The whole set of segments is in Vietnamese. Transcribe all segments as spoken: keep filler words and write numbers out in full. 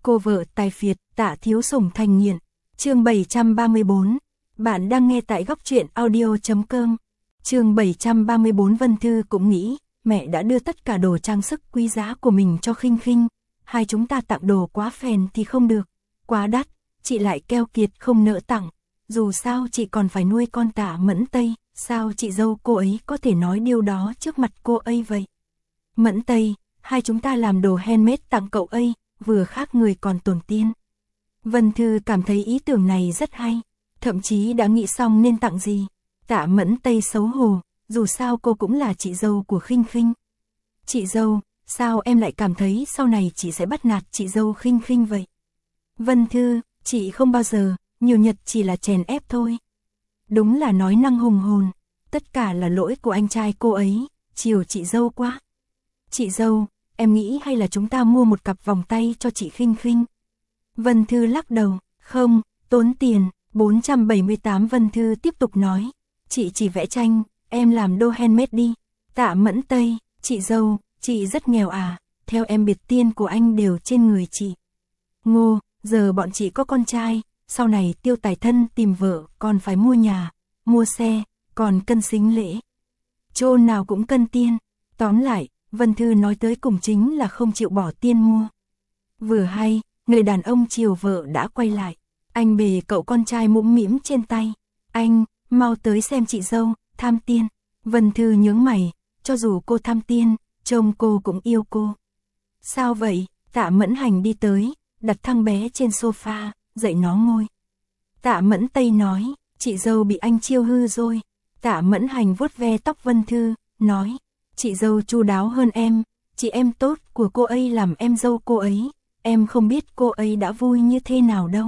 Cô vợ tài phiệt, Tạ Thiếu Sủng thành nghiện. Chương bảy trăm ba mươi bốn. Bạn đang nghe tại góc truyện audio chấm com. Chương bảy trăm ba mươi bốn. Vân Thư cũng nghĩ, mẹ đã đưa tất cả đồ trang sức quý giá của mình cho Khinh Khinh, hai chúng ta tặng đồ quá phèn thì không được, quá đắt, chị lại keo kiệt không nỡ tặng, dù sao chị còn phải nuôi con Tạ Mẫn Tây, sao chị dâu cô ấy có thể nói điều đó trước mặt cô ấy vậy? Mẫn Tây, hai chúng ta làm đồ handmade tặng cậu ấy, vừa khác người còn tổn tiền. Vân Thư cảm thấy ý tưởng này rất hay, thậm chí đã nghĩ xong nên tặng gì. Tạ Mẫn Tây xấu hổ, dù sao cô cũng là chị dâu của Khinh Khinh. Chị dâu, sao em lại cảm thấy sau này chị sẽ bắt nạt chị dâu Khinh Khinh vậy? Vân Thư, chị không bao giờ, nhiều nhật chỉ là chèn ép thôi. Đúng là nói năng hùng hồn, tất cả là lỗi của anh trai cô ấy, chiều chị dâu quá. Chị dâu, em nghĩ hay là chúng ta mua một cặp vòng tay cho chị Khinh Khinh? Vân Thư lắc đầu, không, tốn tiền. Bốn trăm bảy mươi tám. Vân Thư tiếp tục nói, chị chỉ vẽ tranh, em làm đồ handmade đi. Tạ Mẫn Tây, chị dâu, chị rất nghèo à, theo em biệt tiên của anh đều trên người chị. Ngô, giờ bọn chị có con trai, sau này tiêu tài thân tìm vợ còn phải mua nhà, mua xe, còn cân xính lễ. Chôn nào cũng cân tiền. Tóm lại, Vân Thư nói tới cùng chính là không chịu bỏ tiền mua. Vừa hay, người đàn ông chiều vợ đã quay lại. Anh bề cậu con trai mũm mĩm trên tay. Anh, mau tới xem chị dâu, tham tiên. Vân Thư nhướng mày, cho dù cô tham tiên, trông cô cũng yêu cô. Sao vậy? Tạ Mẫn Hành đi tới, đặt thằng bé trên sofa, dạy nó ngồi. Tạ Mẫn Tây nói, chị dâu bị anh chiêu hư rồi. Tạ Mẫn Hành vuốt ve tóc Vân Thư, nói, chị dâu chu đáo hơn em, chị em tốt của cô ấy làm em dâu cô ấy, em không biết cô ấy đã vui như thế nào đâu.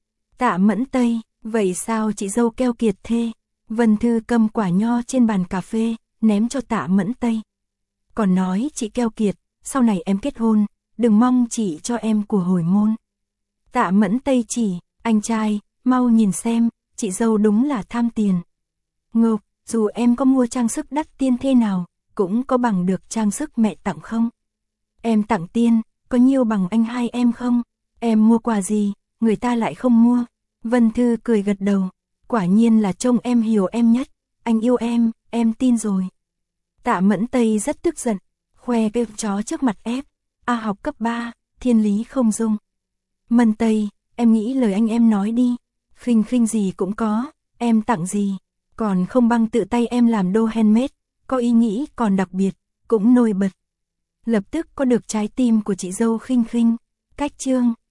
Tạ Mẫn Tây, vậy sao chị dâu keo kiệt thế? Vân Thư cầm quả nho trên bàn cà phê, ném cho Tạ Mẫn Tây. Còn nói chị keo kiệt, sau này em kết hôn, đừng mong chị cho em của hồi môn. Tạ Mẫn Tây chỉ, anh trai, mau nhìn xem, chị dâu đúng là tham tiền. Ngốc, dù em có mua trang sức đắt tiền thế nào, cũng có bằng được trang sức mẹ tặng không? Em tặng tiền, có nhiều bằng anh hai em không? Em mua quà gì, người ta lại không mua? Vân Thư cười gật đầu, quả nhiên là trông em hiểu em nhất, anh yêu em, em tin rồi. Tạ Mẫn Tây rất tức giận, khoe cái chó trước mặt ép, A học cấp ba, thiên lý không dung. Mẫn Tây, em nghĩ lời anh em nói đi, Khinh Khinh gì cũng có, em tặng gì, còn không bằng tự tay em làm đồ handmade, có ý nghĩ còn đặc biệt, cũng nổi bật. Lập tức có được trái tim của chị dâu Khinh Khinh. Cách chương